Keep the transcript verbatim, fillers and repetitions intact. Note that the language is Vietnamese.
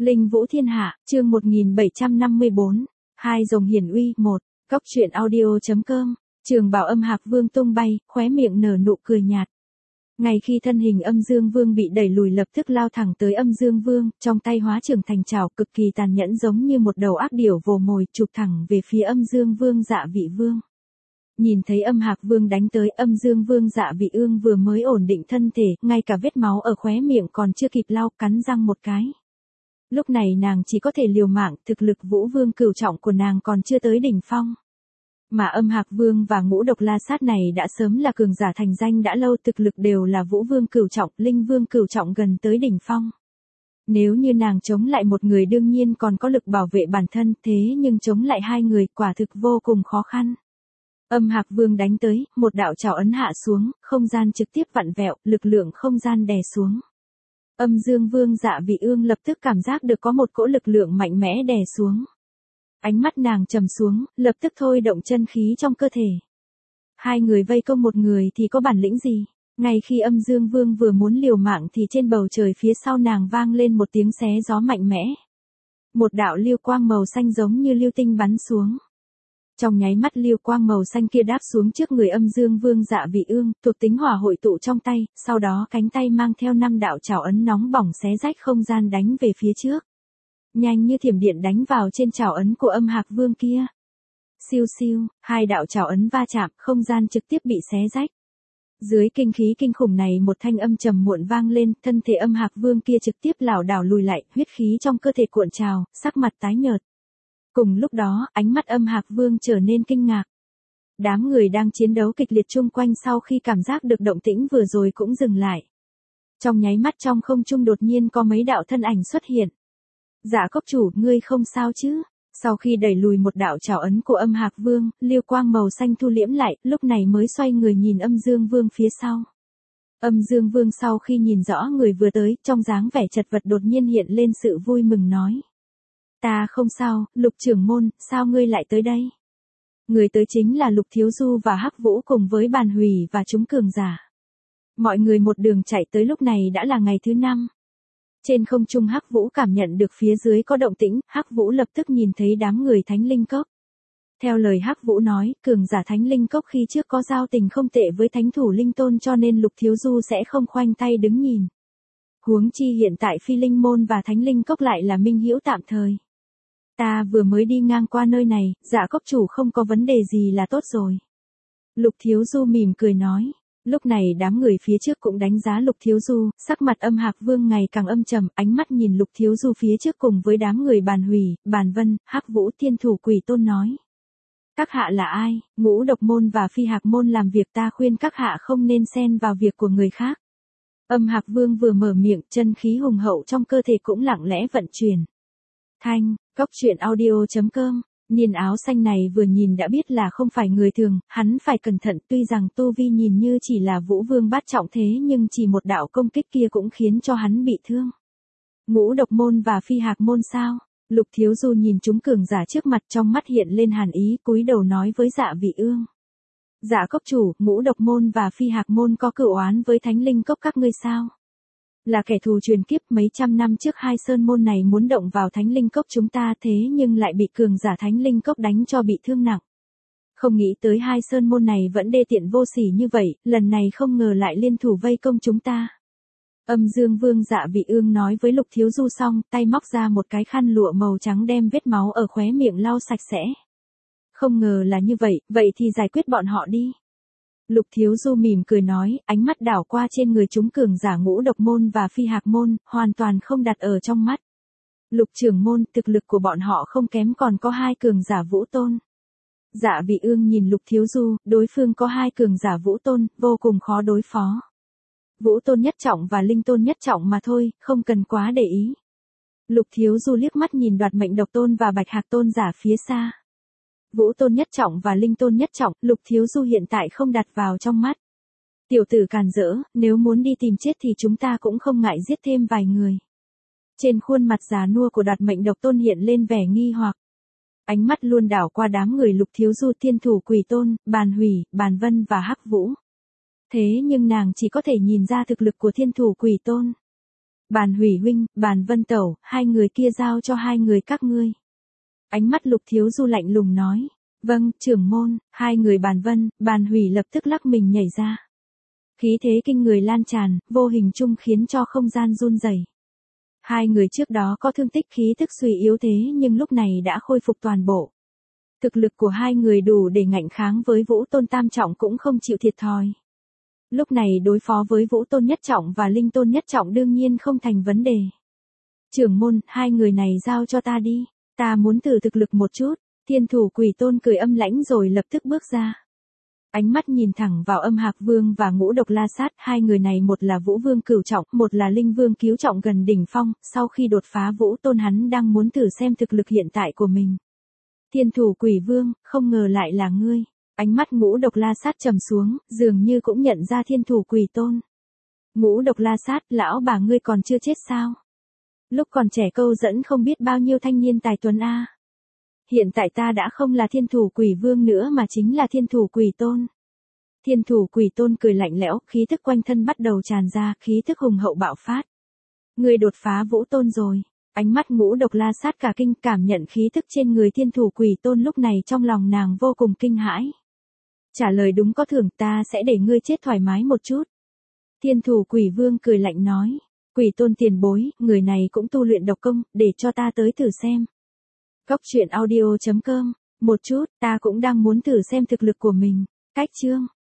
Linh Vũ Thiên Hạ, chương một nghìn bảy trăm năm mươi bốn. Hai rồng hiển uy, một. Cốc truyện audio.com. Trường Bảo Âm Hạc Vương tung bay, khóe miệng nở nụ cười nhạt. Ngay khi thân hình Âm Dương Vương bị đẩy lùi lập tức lao thẳng tới Âm Dương Vương, trong tay hóa trưởng thành trảo cực kỳ tàn nhẫn giống như một đầu ác điểu vồ mồi chụp thẳng về phía Âm Dương Vương Dạ Vị Vương. Nhìn thấy Âm Hạc Vương đánh tới, Âm Dương Vương Dạ Vị Ương vừa mới ổn định thân thể, ngay cả vết máu ở khóe miệng còn chưa kịp lau, cắn răng một cái. Lúc này nàng chỉ có thể liều mạng, thực lực Vũ Vương cửu trọng của nàng còn chưa tới đỉnh phong. Mà Âm Hạc Vương và Ngũ Độc La Sát này đã sớm là cường giả thành danh đã lâu, thực lực đều là Vũ Vương cửu trọng, Linh Vương cửu trọng gần tới đỉnh phong. Nếu như nàng chống lại một người đương nhiên còn có lực bảo vệ bản thân, thế nhưng chống lại hai người quả thực vô cùng khó khăn. Âm Hạc Vương đánh tới, một đạo trảo ấn hạ xuống, không gian trực tiếp vặn vẹo, lực lượng không gian đè xuống. Âm Dương Vương Dạ Vị Ương lập tức cảm giác được có một cỗ lực lượng mạnh mẽ đè xuống. Ánh mắt nàng trầm xuống, lập tức thôi động chân khí trong cơ thể. Hai người vây công một người thì có bản lĩnh gì? Ngay khi Âm Dương Vương vừa muốn liều mạng thì trên bầu trời phía sau nàng vang lên một tiếng xé gió mạnh mẽ. Một đạo lưu quang màu xanh giống như lưu tinh bắn xuống. Trong nháy mắt lưu quang màu xanh kia đáp xuống trước người Âm Dương Vương Dạ Vị Ương, thuộc tính hỏa hội tụ trong tay, sau đó cánh tay mang theo năm đạo trảo ấn nóng bỏng xé rách không gian đánh về phía trước. Nhanh như thiểm điện đánh vào trên trảo ấn của Âm Hạc Vương kia. Siêu siêu, hai đạo trảo ấn va chạm, không gian trực tiếp bị xé rách. Dưới kinh khí kinh khủng này một thanh âm trầm muộn vang lên, thân thể Âm Hạc Vương kia trực tiếp lảo đảo lùi lại, huyết khí trong cơ thể cuộn trào, sắc mặt tái nhợt. Cùng lúc đó, ánh mắt Âm Hạc Vương trở nên kinh ngạc. Đám người đang chiến đấu kịch liệt chung quanh sau khi cảm giác được động tĩnh vừa rồi cũng dừng lại. Trong nháy mắt trong không trung đột nhiên có mấy đạo thân ảnh xuất hiện. Dạ Cốc chủ, ngươi không sao chứ? Sau khi đẩy lùi một đạo trảo ấn của Âm Hạc Vương, lưu quang màu xanh thu liễm lại, lúc này mới xoay người nhìn Âm Dương Vương phía sau. Âm Dương Vương sau khi nhìn rõ người vừa tới, trong dáng vẻ chật vật đột nhiên hiện lên sự vui mừng nói. Ta không sao, Lục trưởng môn, sao ngươi lại tới đây? Người tới chính là Lục Thiếu Du và Hắc Vũ cùng với Bàn Hủy và chúng cường giả. Mọi người một đường chạy tới lúc này đã là ngày thứ năm. Trên không trung Hắc Vũ cảm nhận được phía dưới có động tĩnh, Hắc Vũ lập tức nhìn thấy đám người Thánh Linh Cốc. Theo lời Hắc Vũ nói, cường giả Thánh Linh Cốc khi trước có giao tình không tệ với Thánh Thủ Linh Tôn cho nên Lục Thiếu Du sẽ không khoanh tay đứng nhìn. Huống chi hiện tại Phi Linh Môn và Thánh Linh Cốc lại là minh hữu tạm thời. Ta vừa mới đi ngang qua nơi này, Dạ Cốc chủ không có vấn đề gì là tốt rồi. Lục Thiếu Du mỉm cười nói. Lúc này đám người phía trước cũng đánh giá Lục Thiếu Du, sắc mặt Âm Hạc Vương ngày càng âm trầm, ánh mắt nhìn Lục Thiếu Du phía trước cùng với đám người Bàn Hủy, Bàn Vân, Hắc Vũ Thiên Thủ Quỷ Tôn nói. Các hạ là ai? Ngũ Độc Môn và Phi Hạc Môn làm việc, ta khuyên các hạ không nên xen vào việc của người khác. Âm Hạc Vương vừa mở miệng, chân khí hùng hậu trong cơ thể cũng lặng lẽ vận chuyển. Thanh, Cốc truyện audio.com. Niên áo xanh này vừa nhìn đã biết là không phải người thường, hắn phải cẩn thận, tuy rằng tu vi nhìn như chỉ là Vũ Vương bát trọng thế nhưng chỉ một đạo công kích kia cũng khiến cho hắn bị thương. Ngũ Độc Môn và Phi Hạc Môn sao? Lục Thiếu Du nhìn chúng cường giả trước mặt, trong mắt hiện lên hàn ý, cúi đầu nói với Dạ Vị Ương. Dạ Cốc chủ, Ngũ Độc Môn và Phi Hạc Môn có cửu oán với Thánh Linh Cốc các ngươi sao? Là kẻ thù truyền kiếp, mấy trăm năm trước hai sơn môn này muốn động vào Thánh Linh Cốc chúng ta thế nhưng lại bị cường giả Thánh Linh Cốc đánh cho bị thương nặng. Không nghĩ tới hai sơn môn này vẫn đê tiện vô sỉ như vậy, lần này không ngờ lại liên thủ vây công chúng ta. Âm Dương Vương Dạ Vị Ương nói với Lục Thiếu Du xong, tay móc ra một cái khăn lụa màu trắng đem vết máu ở khóe miệng lau sạch sẽ. Không ngờ là như vậy, vậy thì giải quyết bọn họ đi. Lục Thiếu Du mỉm cười nói, ánh mắt đảo qua trên người chúng cường giả Ngũ Độc Môn và Phi Hạc Môn, hoàn toàn không đặt ở trong mắt. Lục trưởng môn, thực lực của bọn họ không kém, còn có hai cường giả Vũ Tôn. Dạ Vị Ương nhìn Lục Thiếu Du, đối phương có hai cường giả Vũ Tôn, vô cùng khó đối phó. Vũ Tôn nhất trọng và Linh Tôn nhất trọng mà thôi, không cần quá để ý. Lục Thiếu Du liếc mắt nhìn Đoạt Mệnh Độc Tôn và Bạch Hạc Tôn giả phía xa. Vũ Tôn nhất trọng và Linh Tôn nhất trọng, Lục Thiếu Du hiện tại không đặt vào trong mắt. Tiểu tử càn rỡ, nếu muốn đi tìm chết thì chúng ta cũng không ngại giết thêm vài người. Trên khuôn mặt già nua của Đoạt Mệnh Độc Tôn hiện lên vẻ nghi hoặc. Ánh mắt luôn đảo qua đám người Lục Thiếu Du, Thiên Thủ Quỷ Tôn, Bàn Hủy, Bàn Vân và Hắc Vũ. Thế nhưng nàng chỉ có thể nhìn ra thực lực của Thiên Thủ Quỷ Tôn. Bàn Hủy huynh, Bàn Vân tẩu, hai người kia giao cho hai người các ngươi. Ánh mắt Lục Thiếu Du lạnh lùng nói. Vâng, trưởng môn. Hai người Bàn Vân, Bàn Hủy lập tức lắc mình nhảy ra. Khí thế kinh người lan tràn, vô hình chung khiến cho không gian run rẩy. Hai người trước đó có thương tích khí tức suy yếu thế nhưng lúc này đã khôi phục toàn bộ. Thực lực của hai người đủ để ngạnh kháng với Vũ Tôn Tam Trọng cũng không chịu thiệt thòi. Lúc này đối phó với Vũ Tôn Nhất Trọng và Linh Tôn Nhất Trọng đương nhiên không thành vấn đề. Trưởng môn, hai người này giao cho ta đi, ta muốn thử thực lực một chút. Thiên Thủ Quỷ Tôn cười âm lãnh rồi lập tức bước ra. Ánh mắt nhìn thẳng vào Âm Hạc Vương và Ngũ Độc La Sát, hai người này một là Vũ Vương Cửu Trọng, một là Linh Vương Cứu Trọng gần đỉnh phong, sau khi đột phá Vũ Tôn hắn đang muốn thử xem thực lực hiện tại của mình. Thiên Thủ Quỷ Vương, không ngờ lại là ngươi. Ánh mắt Ngũ Độc La Sát trầm xuống, dường như cũng nhận ra Thiên Thủ Quỷ Tôn. Ngũ Độc La Sát, lão bà ngươi còn chưa chết sao? Lúc còn trẻ câu dẫn không biết bao nhiêu thanh niên tài tuấn a. Hiện tại ta đã không là Thiên Thủ Quỷ Vương nữa mà chính là Thiên Thủ Quỷ Tôn. Thiên Thủ Quỷ Tôn cười lạnh lẽo, khí thức quanh thân bắt đầu tràn ra, khí thức hùng hậu bạo phát. Ngươi đột phá Vũ Tôn rồi. Ánh mắt Ngũ Độc La Sát cả kinh, cảm nhận khí thức trên người Thiên Thủ Quỷ Tôn lúc này trong lòng nàng vô cùng kinh hãi. Trả lời đúng có thưởng, ta sẽ để ngươi chết thoải mái một chút. Thiên Thủ Quỷ Vương cười lạnh nói. Quỷ Tôn tiền bối, người này cũng tu luyện độc công, để cho ta tới thử xem. Cốc truyện audio chấm com. Một chút, ta cũng đang muốn thử xem thực lực của mình. Cách chương.